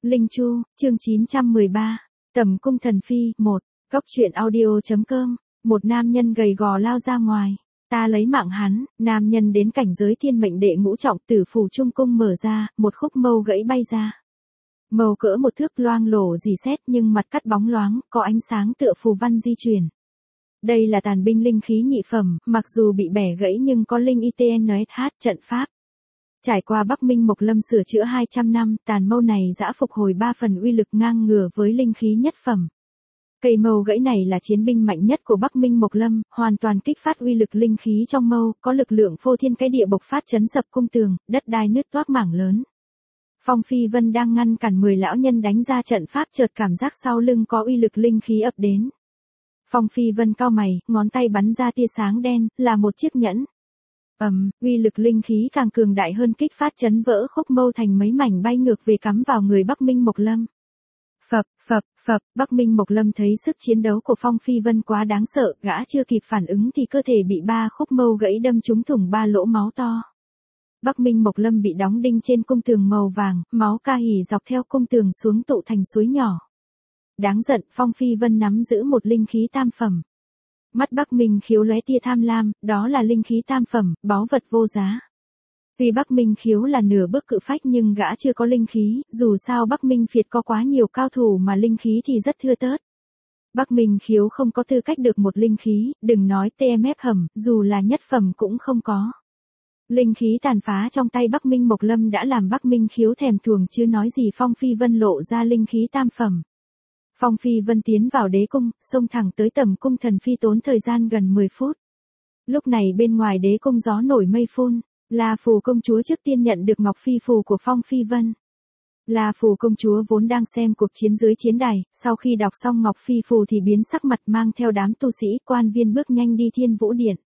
Linh Chu, chương 913. Tầm cung thần phi, 1. Góc truyện audio.com. Một nam nhân gầy gò lao ra ngoài. Ta lấy mạng hắn. Nam nhân đến cảnh giới thiên mệnh đệ ngũ trọng, tử phủ trung cung mở ra, một khúc mâu gãy bay ra. Mâu cỡ một thước, loang lổ rỉ sét nhưng mặt cắt bóng loáng, có ánh sáng tựa phù văn di chuyển. Đây là tàn binh linh khí nhị phẩm, mặc dù bị bẻ gãy nhưng có linh ITNSH trận pháp. Trải qua Bắc Minh Mộc Lâm sửa chữa 200 năm, tàn mâu này đã phục hồi 3 phần uy lực ngang ngửa với linh khí nhất phẩm. Cây mâu gãy này là chiến binh mạnh nhất của Bắc Minh Mộc Lâm, hoàn toàn kích phát uy lực linh khí trong mâu, có lực lượng phô thiên cái địa bộc phát chấn sập cung tường, đất đai nứt toác mảng lớn. Phong Phi Vân đang ngăn cản 10 lão nhân đánh ra trận pháp, chợt cảm giác sau lưng có uy lực linh khí ập đến. Phong Phi Vân cau mày, ngón tay bắn ra tia sáng đen, là một chiếc nhẫn. Uy lực linh khí càng cường đại hơn, kích phát chấn vỡ khúc mâu thành mấy mảnh, bay ngược về cắm vào người Bắc Minh Mộc Lâm. Phập, Bắc Minh Mộc Lâm thấy sức chiến đấu của Phong Phi Vân quá đáng sợ, gã chưa kịp phản ứng thì cơ thể bị 3 khúc mâu gãy đâm trúng thủng 3 lỗ máu to. Bắc Minh Mộc Lâm bị đóng đinh trên cung tường màu vàng, máu ca hỉ dọc theo cung tường xuống tụ thành suối nhỏ. Đáng giận, Phong Phi Vân nắm giữ một linh khí tam phẩm. Mắt Bắc Minh Khiếu lóe tia tham lam, đó là linh khí tam phẩm, báu vật vô giá. Tuy Bắc Minh Khiếu là nửa bước cự phách nhưng gã chưa có linh khí, dù sao Bắc Minh Phiệt có quá nhiều cao thủ mà linh khí thì rất thưa thớt. Bắc Minh Khiếu không có tư cách được một linh khí, đừng nói TMF hầm, dù là nhất phẩm cũng không có. Linh khí tàn phá trong tay Bắc Minh Mộc Lâm đã làm Bắc Minh Khiếu thèm thuồng, chứ nói gì Phong Phi Vân lộ ra linh khí tam phẩm. Phong Phi Vân tiến vào đế cung, xông thẳng tới tầm cung thần phi, tốn thời gian gần 10 phút. Lúc này bên ngoài đế cung gió nổi mây phun, La Phù công chúa trước tiên nhận được ngọc phi phù của Phong Phi Vân. La Phù công chúa vốn đang xem cuộc chiến dưới chiến đài, sau khi đọc xong ngọc phi phù thì biến sắc mặt, mang theo đám tu sĩ quan viên bước nhanh đi Thiên Vũ Điện.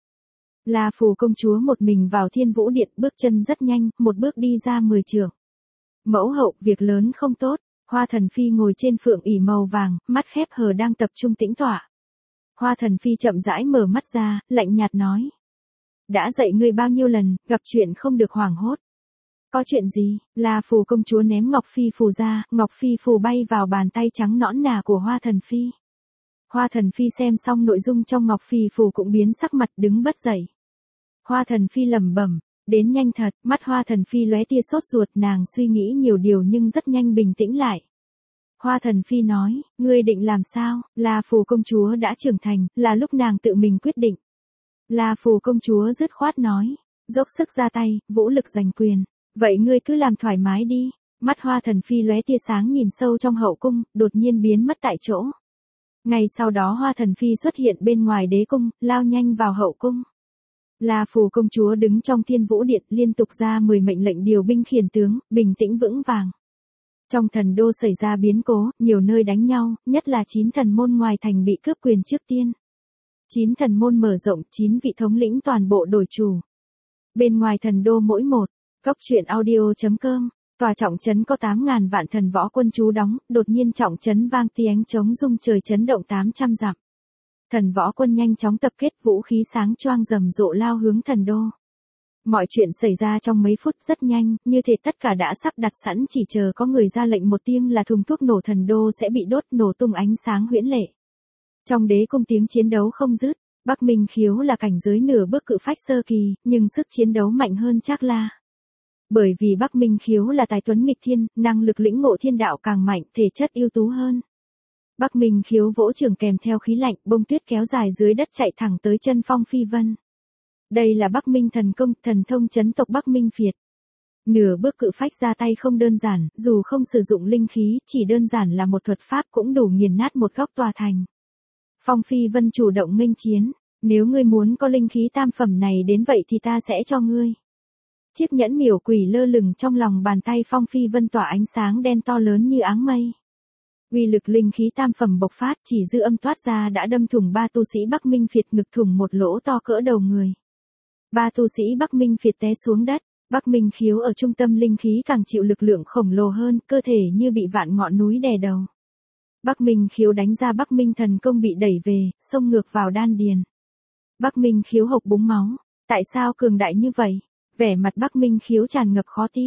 La Phù công chúa một mình vào Thiên Vũ Điện, bước chân rất nhanh, một bước đi ra 10 trượng. Mẫu hậu, việc lớn không tốt. Hoa Thần Phi ngồi trên phượng ỷ màu vàng, mắt khép hờ đang tập trung tĩnh tọa. Hoa Thần Phi chậm rãi mở mắt ra, lạnh nhạt nói. Đã dạy ngươi bao nhiêu lần, gặp chuyện không được hoảng hốt. Có chuyện gì? La Phù công chúa ném ngọc phi phù ra, ngọc phi phù bay vào bàn tay trắng nõn nà của Hoa Thần Phi. Hoa Thần Phi xem xong nội dung trong ngọc phi phù cũng biến sắc mặt, đứng bất dậy. Hoa Thần Phi lẩm bẩm. Đến nhanh thật, mắt Hoa Thần Phi lóe tia sốt ruột, nàng suy nghĩ nhiều điều nhưng rất nhanh bình tĩnh lại. Hoa Thần Phi nói, ngươi định làm sao? La Phù công chúa đã trưởng thành, là lúc nàng tự mình quyết định. La Phù công chúa dứt khoát nói, dốc sức ra tay, vũ lực giành quyền. Vậy ngươi cứ làm thoải mái đi. Mắt Hoa Thần Phi lóe tia sáng nhìn sâu trong hậu cung, đột nhiên biến mất tại chỗ. Ngay sau đó Hoa Thần Phi xuất hiện bên ngoài đế cung, lao nhanh vào hậu cung. La Phù công chúa đứng trong Thiên Vũ Điện, liên tục ra 10 mệnh lệnh điều binh khiển tướng, bình tĩnh vững vàng. Trong thần đô xảy ra biến cố, nhiều nơi đánh nhau, nhất là 9 thần môn ngoài thành bị cướp quyền trước tiên. 9 thần môn mở rộng, 9 vị thống lĩnh toàn bộ đổi chủ. Bên ngoài thần đô mỗi một, góc truyện audio.com, tòa trọng trấn có 8.000 vạn thần võ quân trú đóng, đột nhiên trọng trấn vang tiếng trống rung trời, chấn động 800 dặm. Thần võ quân nhanh chóng tập kết, vũ khí sáng choang rầm rộ lao hướng thần đô. Mọi chuyện xảy ra trong mấy phút rất nhanh, như thể tất cả đã sắp đặt sẵn, chỉ chờ có người ra lệnh một tiếng là thùng thuốc nổ, thần đô sẽ bị đốt, nổ tung ánh sáng huyễn lệ. Trong đế cung tiếng chiến đấu không dứt. Bắc Minh Khiếu là cảnh giới nửa bước cự phách sơ kỳ, nhưng sức chiến đấu mạnh hơn Trác La. Bởi vì Bắc Minh Khiếu là tài tuấn nghịch thiên, năng lực lĩnh ngộ thiên đạo càng mạnh, thể chất ưu tú hơn. Bắc Minh Khiếu vỗ trường kèm theo khí lạnh, bông tuyết kéo dài dưới đất chạy thẳng tới chân Phong Phi Vân. Đây là Bắc Minh thần công, thần thông chấn tộc Bắc Minh Phiệt. Nửa bước cự phách ra tay không đơn giản, dù không sử dụng linh khí, chỉ đơn giản là một thuật pháp cũng đủ nghiền nát một góc tòa thành. Phong Phi Vân chủ động nghênh chiến, nếu ngươi muốn có linh khí tam phẩm này đến vậy thì ta sẽ cho ngươi. Chiếc nhẫn miểu quỷ lơ lửng trong lòng bàn tay Phong Phi Vân, tỏa ánh sáng đen to lớn như áng mây. Uy lực linh khí tam phẩm bộc phát, chỉ dư âm toát ra đã đâm thủng 3 tu sĩ Bắc Minh Phiệt, ngực thủng một lỗ to cỡ đầu người. 3 tu sĩ Bắc Minh Phiệt té xuống đất. Bắc Minh Khiếu ở trung tâm linh khí càng chịu lực lượng khổng lồ hơn, cơ thể như bị vạn ngọn núi đè đầu. Bắc Minh Khiếu đánh ra Bắc Minh thần công bị đẩy về, xông ngược vào đan điền. Bắc Minh Khiếu hộc búng máu. Tại sao cường đại như vậy? Vẻ mặt Bắc Minh Khiếu tràn ngập khó tin.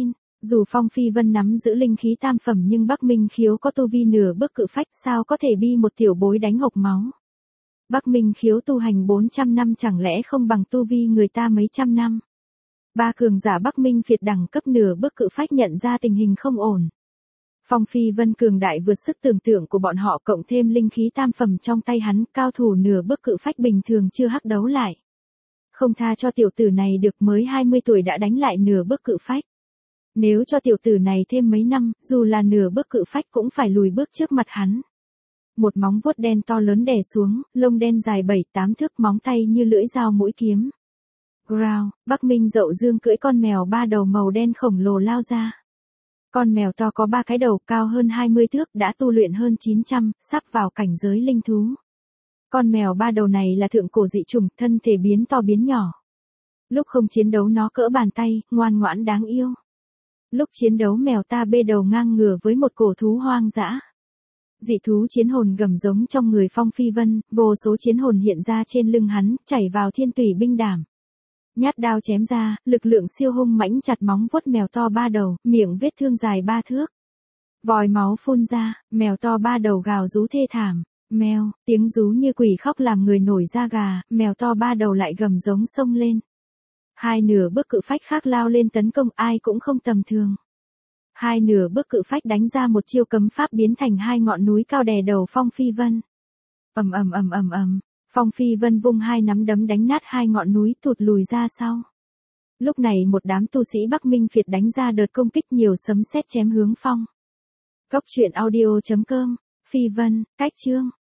Dù Phong Phi Vân nắm giữ linh khí tam phẩm nhưng Bắc Minh Khiếu có tu vi nửa bước cự phách, sao có thể bi một tiểu bối đánh hộc máu. Bắc Minh Khiếu tu hành 400 năm chẳng lẽ không bằng tu vi người ta mấy trăm năm. Ba cường giả Bắc Minh Việt đẳng cấp nửa bước cự phách nhận ra tình hình không ổn. Phong Phi Vân cường đại vượt sức tưởng tượng của bọn họ, cộng thêm linh khí tam phẩm trong tay hắn, cao thủ nửa bước cự phách bình thường chưa hắc đấu lại. Không tha cho tiểu tử này được, mới 20 tuổi đã đánh lại nửa bước cự phách. Nếu cho tiểu tử này thêm mấy năm, dù là nửa bước cự phách cũng phải lùi bước trước mặt hắn. Một móng vuốt đen to lớn đè xuống, lông đen dài 7-8 thước, móng tay như lưỡi dao mũi kiếm. Growl, Bắc Minh Dậu Dương cưỡi con mèo ba đầu màu đen khổng lồ lao ra. Con mèo to có 3 cái đầu, cao hơn 20 thước, đã tu luyện hơn 900, sắp vào cảnh giới linh thú. Con mèo ba đầu này là thượng cổ dị chủng, thân thể biến to biến nhỏ. Lúc không chiến đấu nó cỡ bàn tay, ngoan ngoãn đáng yêu. Lúc chiến đấu mèo ta bê đầu ngang ngửa với một cổ thú hoang dã. Dị thú chiến hồn gầm giống trong người Phong Phi Vân, vô số chiến hồn hiện ra trên lưng hắn, chảy vào thiên tủy binh đảm. Nhát đao chém ra, lực lượng siêu hung mãnh chặt móng vuốt mèo to ba đầu, miệng vết thương dài 3 thước. Vòi máu phun ra, mèo to ba đầu gào rú thê thảm. Mèo, tiếng rú như quỷ khóc làm người nổi da gà, mèo to ba đầu lại gầm giống xông lên. Hai nửa bước cự phách khác lao lên tấn công, ai cũng không tầm thường. Hai nửa bước cự phách đánh ra một chiêu cấm pháp biến thành 2 ngọn núi cao đè đầu Phong Phi Vân. Ầm ầm ầm ầm ầm, Phong Phi Vân vung 2 nắm đấm đánh nát 2 ngọn núi, tụt lùi ra sau. Lúc này một đám tu sĩ Bắc Minh Việt đánh ra đợt công kích, nhiều sấm sét chém hướng Phong. Cốc truyện audio.com, Phi Vân, cách chương